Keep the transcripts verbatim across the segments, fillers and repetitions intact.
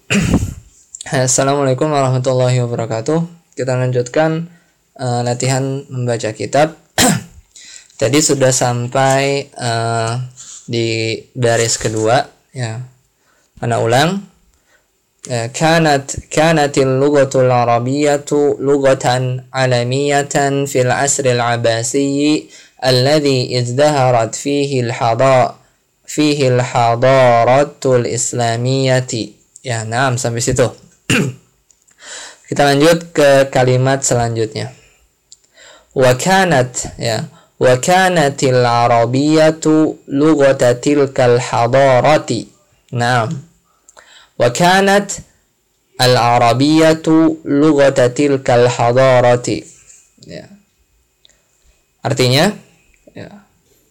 Assalamualaikum warahmatullahi wabarakatuh. Kita lanjutkan uh, latihan membaca kitab. Tadi sudah sampai uh, di baris kedua, ya. Ana ulang. Uh, kanat kanatil lughatul arabiyyatu lughatan alamiyatan fil asril abbasiyyi alladhi izdaharat fihi al-hada fihi al-hadaratul islamiyyati. Ya, nah, sampai situ. Kita lanjut ke kalimat selanjutnya. Wa kanat, ya, wa kanatil arabiyyatu lughata tilkal hadarati. Naam. Wa kanat al arabiyyatu lughata tilkal hadarati. Ya. Artinya, ya.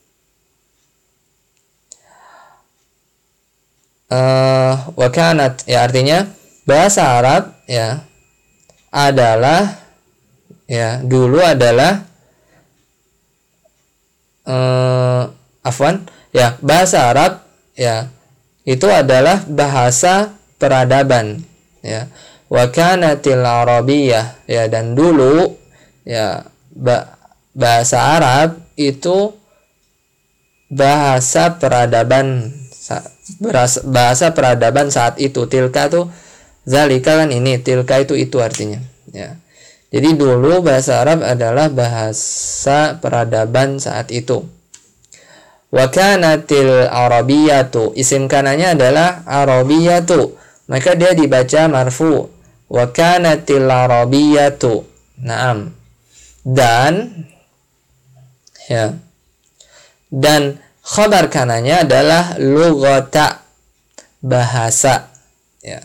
Uh, wakanat, ya, artinya bahasa Arab, ya, adalah, ya, dulu adalah uh, afwan, ya, bahasa Arab, ya, itu adalah bahasa peradaban, ya. Wakanatil arabiyyah, ya, dan dulu, ya, ba- bahasa Arab itu bahasa peradaban, bahasa peradaban saat itu. Tilka tuh zalika kan ini, tilka itu itu artinya, ya. Jadi dulu bahasa Arab adalah bahasa peradaban saat itu. Wa kanatil arabiyyatu, isim kananya adalah arabiyyatu, maka dia dibaca marfu. Wa kanatil arabiyyatu. Naam. Dan, ya, dan khabar kananya adalah lughata, bahasa, ya.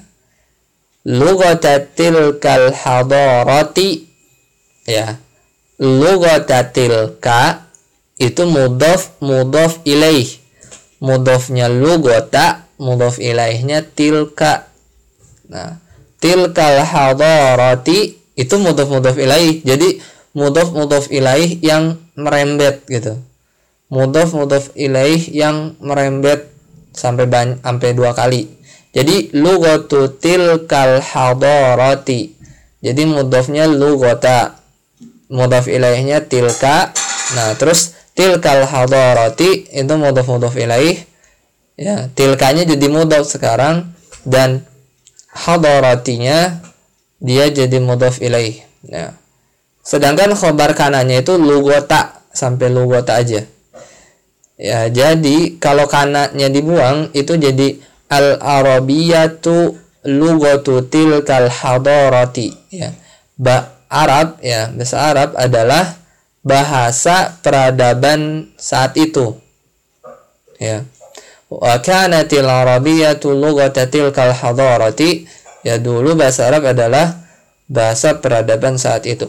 Lughata tilkal hadarati, ya. Lughata tilka itu mudhaf mudhaf ilaih. Mudhafnya lughata, mudhaf ilaihnya tilka. Nah, tilkal hadarati itu mudhaf mudhaf ilaih. Jadi mudhaf mudhaf ilaih yang merembet gitu. Mudhaf mudhaf ilaih yang merembet sampai banyak, sampai dua kali. Jadi lughatu tilkal hadarati. Jadi mudhafnya lughata, mudhaf ilaihnya tilka. Nah, terus tilkal hadarati itu mudhaf mudhaf ilaih, ya, tilkanya jadi mudhaf sekarang, dan hadaratinya dia jadi mudhaf ilaih, ya. Sedangkan khabar kanannya itu lughata, sampai lughata aja. Ya, jadi kalau kanaknya dibuang itu jadi al-arabiyyatu lughatu tilkal hadarati, ya. Ba Arab, ya, bahasa Arab adalah bahasa peradaban saat itu, ya. Wa kanatil arabiyyatu lughata tilkal hadarati, ya, dulu bahasa Arab adalah bahasa peradaban saat itu.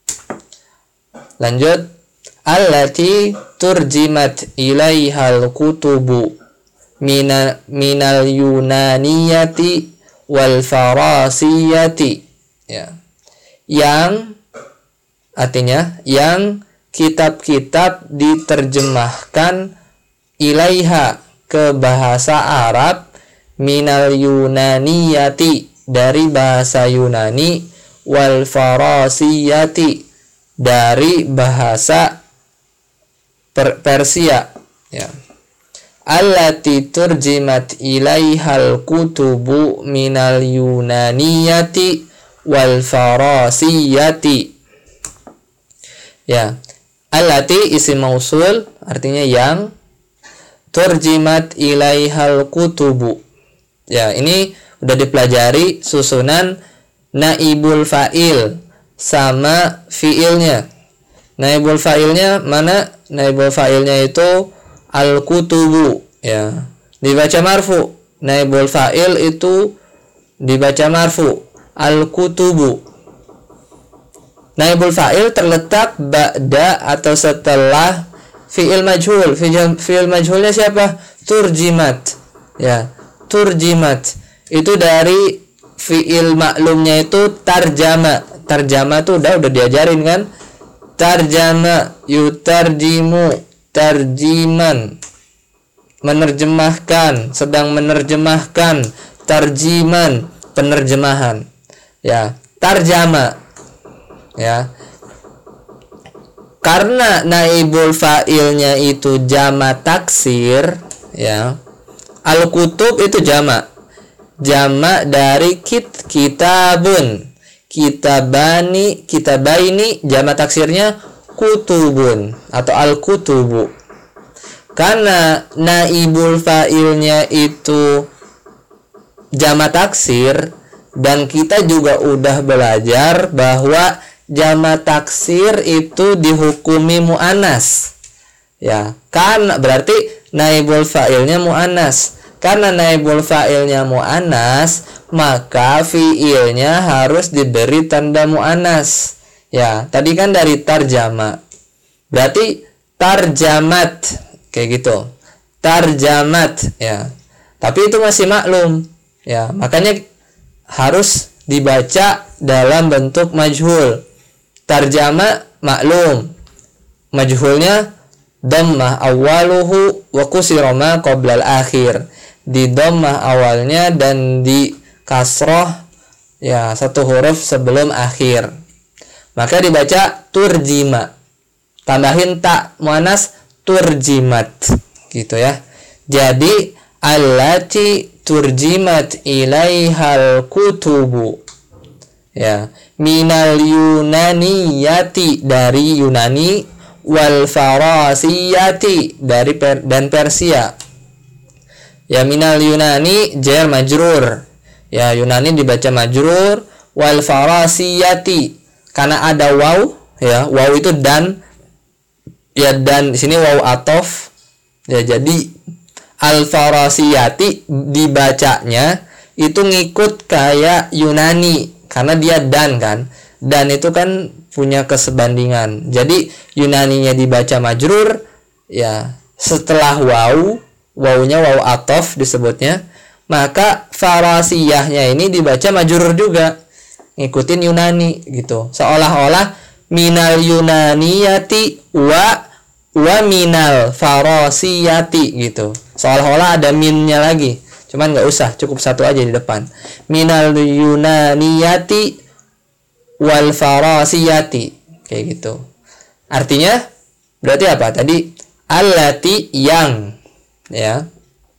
Lanjut. Allati turjimat ilaihal kutubu mina, minal yunaniyati wal farasiyati, ya. Yang artinya yang kitab-kitab diterjemahkan ilaiha ke bahasa Arab, minal yunaniyati dari bahasa Yunani, wal farasiyati dari bahasa Per Persia, ya. Allati turjimat ilaihal kutubu minal yunaniyati wal farasiyati, ya. Allati isim mausul, artinya yang, turjimat ilaihal kutubu, ya, ini udah dipelajari susunan naibul fa'il sama fiilnya. Naibul fa'ilnya mana? Naibul fa'ilnya itu al-kutubu, ya, dibaca marfu. Naibul fa'il itu dibaca marfu, al-kutubu. Naibul fa'il terletak ba'da atau setelah fi'il majhul. Fi'il majhulnya siapa? Turjimat, ya, turjimat. Itu dari fi'il maklumnya itu tarjama. Tarjama tuh udah udah diajarin kan? Tarjama, yutarjimu, tarjiman, menerjemahkan, sedang menerjemahkan, tarjiman, penerjemahan. Ya, tarjama. Ya. Karena naibul fa'ilnya itu jama taksir, ya. Al-kutub itu jama. Jama dari kit kitabun. Kitabani, kitabaini jama taksirnya kutubun atau al-kutubu. Karena naibul fa'ilnya itu jama taksir, dan kita juga udah belajar bahwa jama taksir itu dihukumi mu'anas. Ya, kan berarti naibul fa'ilnya mu'anas. Karena naibul fa'ilnya mu'anas, maka fi'ilnya harus diberi tanda mu'anas. Ya, tadi kan dari tarjama. Berarti tarjamat kayak gitu. Tarjamat, ya. Tapi itu masih maklum. Ya, makanya harus dibaca dalam bentuk majhul. Tarjama maklum, majhulnya dhammah awaluhu wa kusira ma qabla al-akhir. Di dhammah awalnya dan di kasroh, ya, satu huruf sebelum akhir. Maka dibaca turjima. Tambahin tak muannas turjimat, gitu ya. Jadi allati turjimat ilaihal kutubu, ya, minal yunaniyati dari Yunani, wal farasiyati dari per, dan Persia. Ya, minal Yunani jar majrur. Ya, Yunani dibaca majrur, wal farasiyati karena ada waw, ya, waw itu dan, ya, dan di sini waw atof. Ya, jadi al farasiyati dibacanya itu ngikut kayak Yunani karena dia dan kan, dan itu kan punya kesebandingan. Jadi Yunaninya dibaca majrur, ya, setelah waw, wawnya waw atof disebutnya, maka farasiyahnya ini dibaca majrur juga, ngikutin Yunani gitu. Seolah-olah minal yunaniyati wa wa minal farasiyati gitu. Seolah-olah ada minnya lagi. Cuman nggak usah, cukup satu aja di depan. Minal yunaniyati wal farasiyati, kayak gitu. Artinya berarti apa? Tadi allati yang, ya.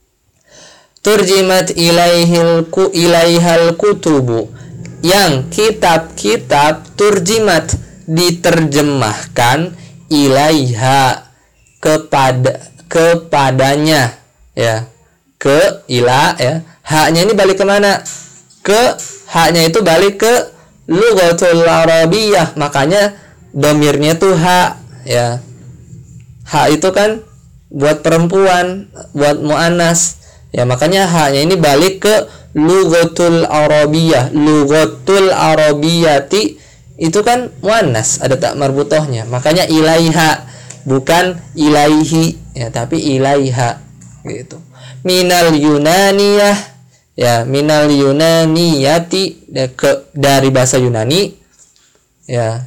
Turjimat ilaihil ku ilaihal kutubu, yang kitab-kitab turjimat diterjemahkan ilaiha kepada kepadanya, ya. Ke ila, ya, haknya ini balik kemana? Ke haknya itu balik ke lughatul arabiyah, makanya domirnya tuh hak, ya. Hak itu kan buat perempuan, buat muannas, ya, makanya haknya ini balik ke lughatul arabiyah. Lughatul arabiyati itu kan muannas, ada tak marbutohnya, makanya ilaiha bukan ilaihi, ya, tapi ilaiha gitu. Minal yunaniyah, ya, minal yunaniyati ke dari bahasa Yunani, ya,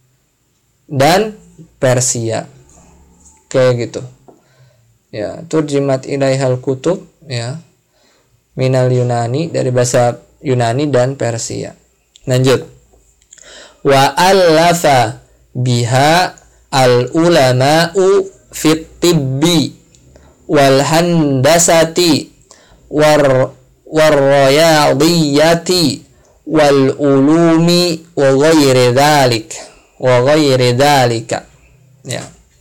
dan Persia, kayak gitu, ya. Turjimat ilaihal kutub, ya, minal Yunani dari bahasa Yunani dan Persia. Lanjut. Wa allafa biha al ulama'u fit tibbi wal handasati war warrayadiyati wal ulumi wa ghairi dzalik wa ghairi dzalika, ya.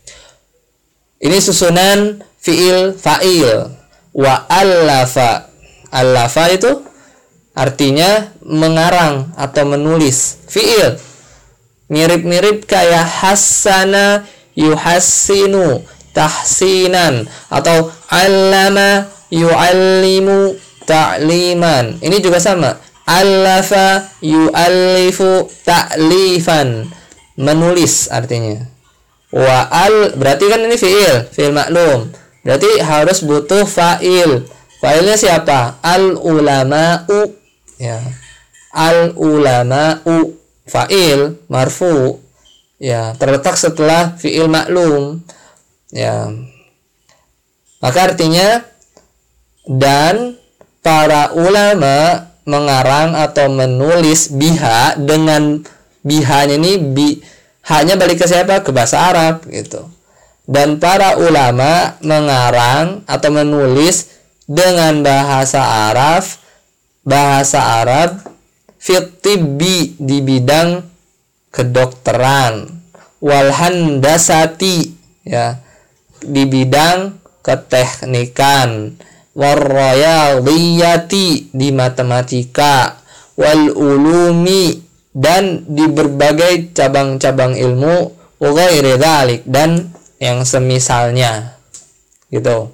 Ini susunan fiil fa'il. Wa allafa, allafa itu artinya mengarang atau menulis. Fiil mirip-mirip kayak hassana yuhassinu tahsinan atau allama yu'allimu ta'liman. Ini juga sama. Allafa yu'allifu ta'lifan, menulis artinya. Wa al berarti kan ini fiil, fiil maklum. Berarti harus butuh fa'il. Fa'ilnya siapa? Al ulama'u, ya. Al ulama'u, fa'il marfu, ya, terletak setelah fiil maklum, ya. Maka artinya dan para ulama mengarang atau menulis biha dengan bihanya ini bi hanya balik ke siapa? Ke bahasa Arab gitu. Dan para ulama mengarang atau menulis dengan bahasa Arab bahasa Arab fit tibbi di bidang kedokteran, wal handasati ya di bidang keteknikan, warrayadiyati di matematika, wal ulumi dan di berbagai cabang-cabang ilmu, wa ghairi dzalik dan yang semisalnya gitu.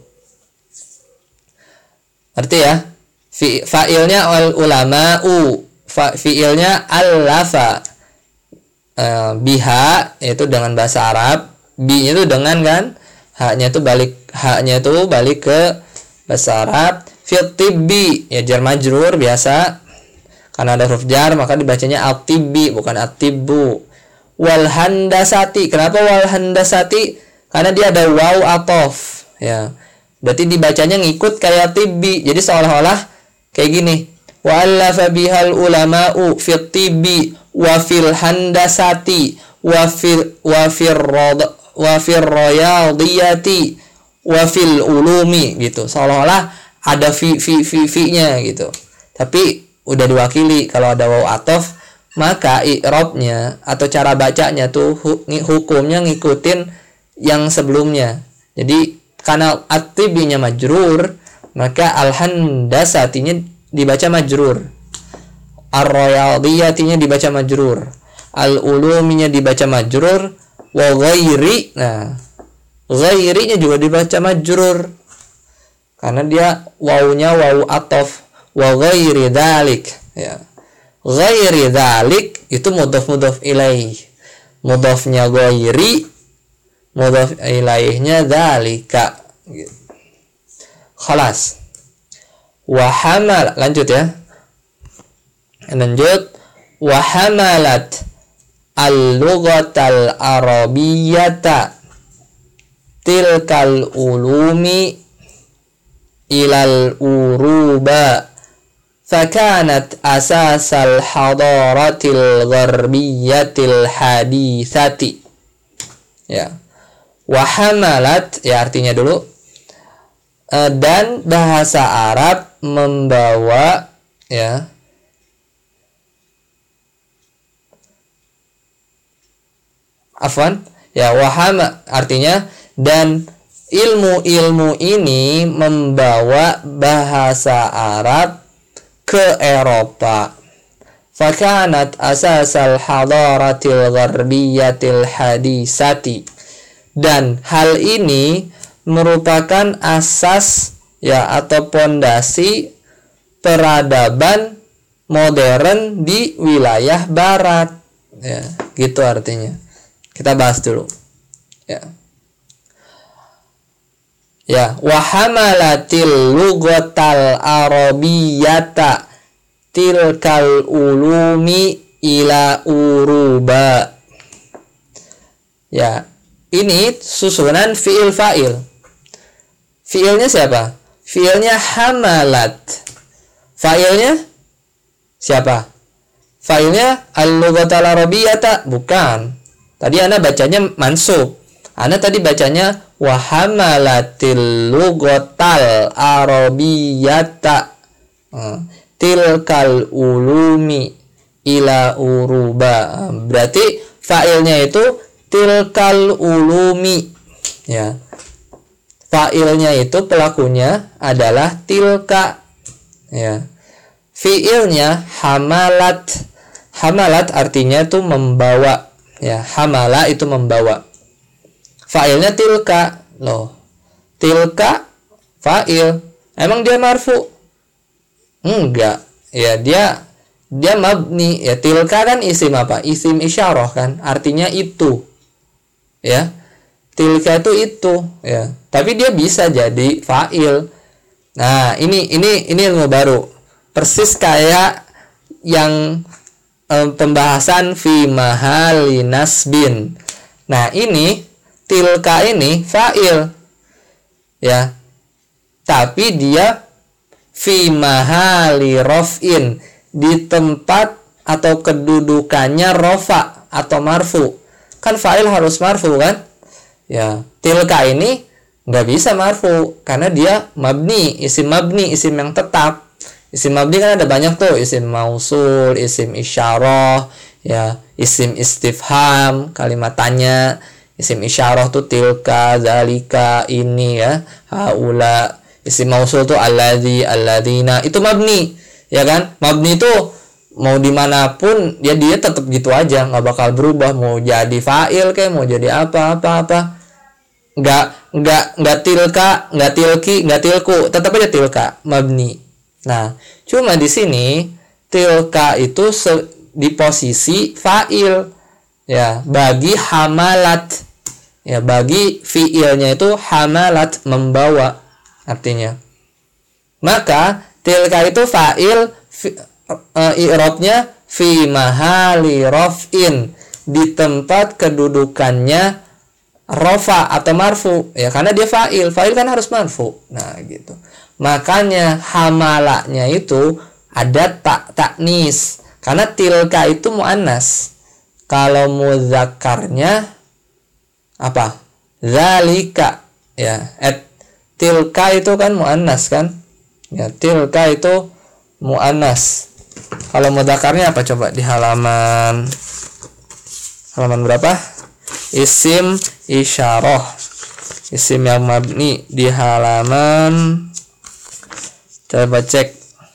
Arti ya, fi, fa'ilnya al ulama'u, fa, fi'ilnya allafa, e, biha yaitu dengan bahasa Arab, bi-nya itu dengan kan, haknya itu balik haknya itu balik ke bahasa Arab, fit tibbi ya jar majrur biasa karena ada huruf jar maka dibacanya at-tibbi bukan at-tibbu. Wal handasati, kenapa wal handasati? Karena dia ada waw atof ya. Berarti dibacanya ngikut kayak tibbi. Jadi seolah-olah kayak gini. Wa allafa bihal ulama'u fit tibbi wa fil handasati wa fil wa fil rad wa fil rayadiyati wa fil ulumi gitu. Seolah-olah ada fi fi fi fi-nya gitu. Tapi udah diwakili kalau ada waw atof maka i'rabnya atau cara bacanya tuh hukumnya ngikutin yang sebelumnya. Jadi karena at-tibbinya majrur maka al-handasatinya dibaca majrur, ar-rayadiyatinya dibaca majrur, al-uluminya dibaca majrur, wa ghairi, nah ghairinya juga dibaca majrur karena dia wawunya wawu atof, wa ghairi dzalik ya. Ghairi dzalik itu mudhaf mudhaf ilaih, mudhafnya ghairi, mudhaf ilaihnya dzalika gitu. Khalas. Wa hamal, lanjut ya. Lanjut. Wa hamalat al-lughatal arabiyyata tilkal ulumi ilal uruba fakanat asasal hadaratil gharbiyatil hadithati ya. Wahamalat ya artinya dulu e, dan bahasa Arab membawa ya afwan ya wahama artinya dan ilmu-ilmu ini membawa bahasa Arab ke Eropa. Fakanat asasal hadaratil gharbiyatil hadisati, dan hal ini merupakan asas ya atau pondasi peradaban modern di wilayah barat ya, gitu artinya. Kita bahas dulu ya. Ya, wa hamalatil lughatal arabiyyata tilkal ulumi ila uruba. Ya, ini susunan fiil fa'il. Fiilnya siapa? Fiilnya hamalat. Fa'ilnya siapa? Fa'ilnya al-lughatal arabiyyata, bukan. Tadi ana bacanya mansub. Ana tadi bacanya wa hamalatil lughatal arabiyyata tilkal ulumi ila uruba. Berarti fa'ilnya itu tilkal ulumi ya. Fa'ilnya itu pelakunya adalah tilka ya. Fi'ilnya hamalat. Hamalat artinya itu membawa ya. Hamala itu membawa. Fa'ilnya tilka loh. Tilka fa'il. Emang dia marfu? Enggak. Ya dia dia mabni. Ya tilka kan isim apa? Isim isyarah kan. Artinya itu. Ya. Tilka itu itu ya. Tapi dia bisa jadi fa'il. Nah, ini ini ini ilmu baru. Persis kayak yang eh, pembahasan fi mahali nasbin. Nah, ini tilka ini fa'il. Ya. Tapi dia fi mahali raf'in, di tempat atau kedudukannya rofa atau marfu. Kan fa'il harus marfu kan? Ya, tilka ini nggak bisa marfu karena dia mabni, isim mabni, isim yang tetap. Isim mabni kan ada banyak tuh, isim mausul, isim isyarah, ya, isim istifham, kalimat tanya. Isim isyarah tuh tilka, zalika, ini ya, haula. Isim mausul tuh alladzi, alladzina, itu mabni, ya kan? Mabni tuh mau dimanapun ya dia tetap gitu aja, nggak bakal berubah, mau jadi fa'il kayak mau jadi apa apa apa, nggak nggak nggak tilka, nggak tilki, nggak tilku, tetap aja tilka, mabni. Nah, cuma di sini tilka itu se- di posisi fa'il, ya, bagi hamalat, ya, bagi fi'ilnya itu hamalat, membawa artinya. Maka tilka itu fa'il, fi, Uh, i'rabnya fi mahali raf'in, di tempat kedudukannya rofa atau marfu, ya, karena dia fa'il, fa'il kan harus marfu. Nah gitu, makanya hamalanya itu ada tak taknis, karena tilka itu muannas. Kalau mudzakarnya apa? Zalika, ya, et tilka itu kan muannas kan, ya, tilka itu muannas. Kalau mudzakarnya apa coba di halaman halaman berapa? Isim isyarah, isim yang mabni di halaman, coba cek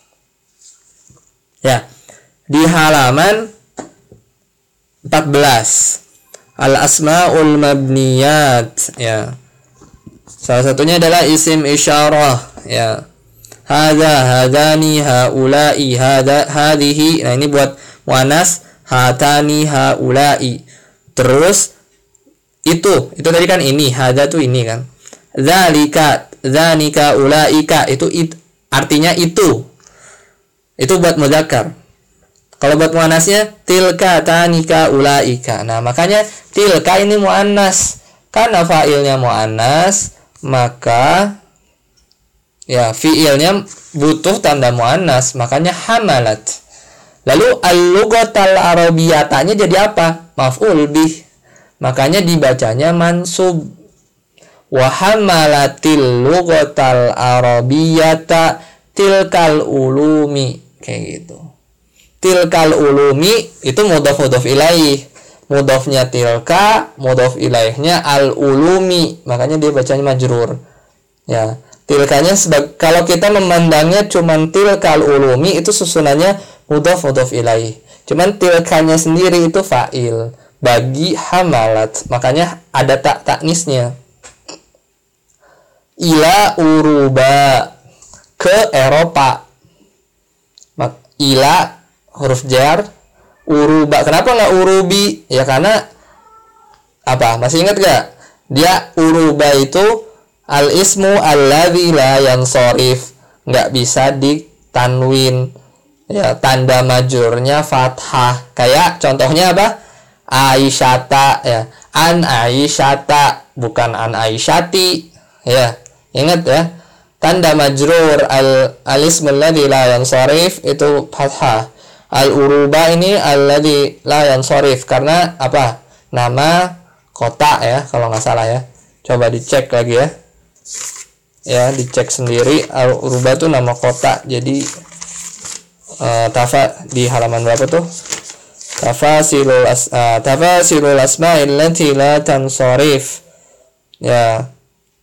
ya, di halaman empat belas, al asmaul mabniyat, ya, salah satunya adalah isim isyarah, ya, hadza, hadani, haula'i, hadza, hadhihi. Nah, ini buat muannas, hatani, haula'i. Terus itu, itu tadi kan ini, hadza tuh ini kan. Dzalika, dzanika, ulaika, itu it, artinya itu. Itu buat mudzakkar. Kalau buat muannasnya tilka, tanika, ulaika. Nah, makanya tilka ini muannas. Karena fa'ilnya muannas, maka ya fiilnya butuh tanda muannas, makanya hamalat. Lalu al-lughatal arabiyatanya jadi apa? Maf'ul bih. Makanya dibacanya mansub. Wa hamalatil lughatal arabiyata tilkal ulumi, kayak gitu. Tilkal ulumi itu mudhaf mudhaf ilaih. Mudhafnya tilka, mudhaf ilaihnya al-ulumi. Makanya dia bacanya majrur. Ya. Tilkanya sebagai, kalau kita memandangnya cuman tilkal ulumi, itu susunannya mudhaf mudhaf ilaih. Cuman tilkanya sendiri itu fa'il bagi hamalat, makanya ada tak taknisnya. Ila uruba, ke Eropa. Ila huruf jar, uruba. Kenapa nggak urubi? Ya karena apa? Masih ingat gak? Dia uruba itu al ismu alladzi la yansorif, nggak bisa ditanwin, ya, tanda majurnya fathah. Kayak contohnya apa? Aisyata, ya, an Aisyata, bukan an Aisyati, ya, ingat ya, tanda majrur al al ismu alladzi la yansorif itu fathah. Al uruba ini alladzi la yansorif karena apa? Nama kota, ya, kalau nggak salah, ya. Coba dicek lagi, ya. Ya, dicek sendiri. Al-Uruba itu nama kota. Jadi uh, tafa di halaman berapa tuh? Tafasilul as uh, tafasilul asma'il lati la tansharif. Ya.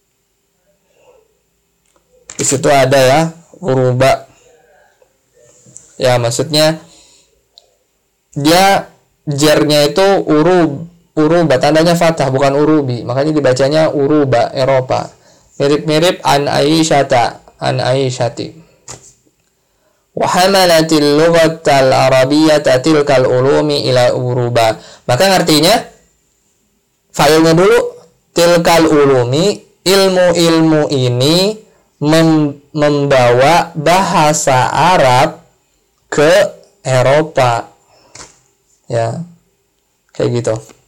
Di situ ada, ya, Uruba. Ya, maksudnya dia jarnya itu urub, uruba, tandanya fathah bukan urubi. Makanya dibacanya uruba, Eropa. Mirip-mirip an Aisyata, an Aisyati. Wa hamalatil lughatal arabiyyata tilkal ulumi ila uruba. Maka artinya failnya dulu tilkal ulumi, ilmu-ilmu ini mem membawa bahasa Arab ke Eropa. Ya. Kayak gitu.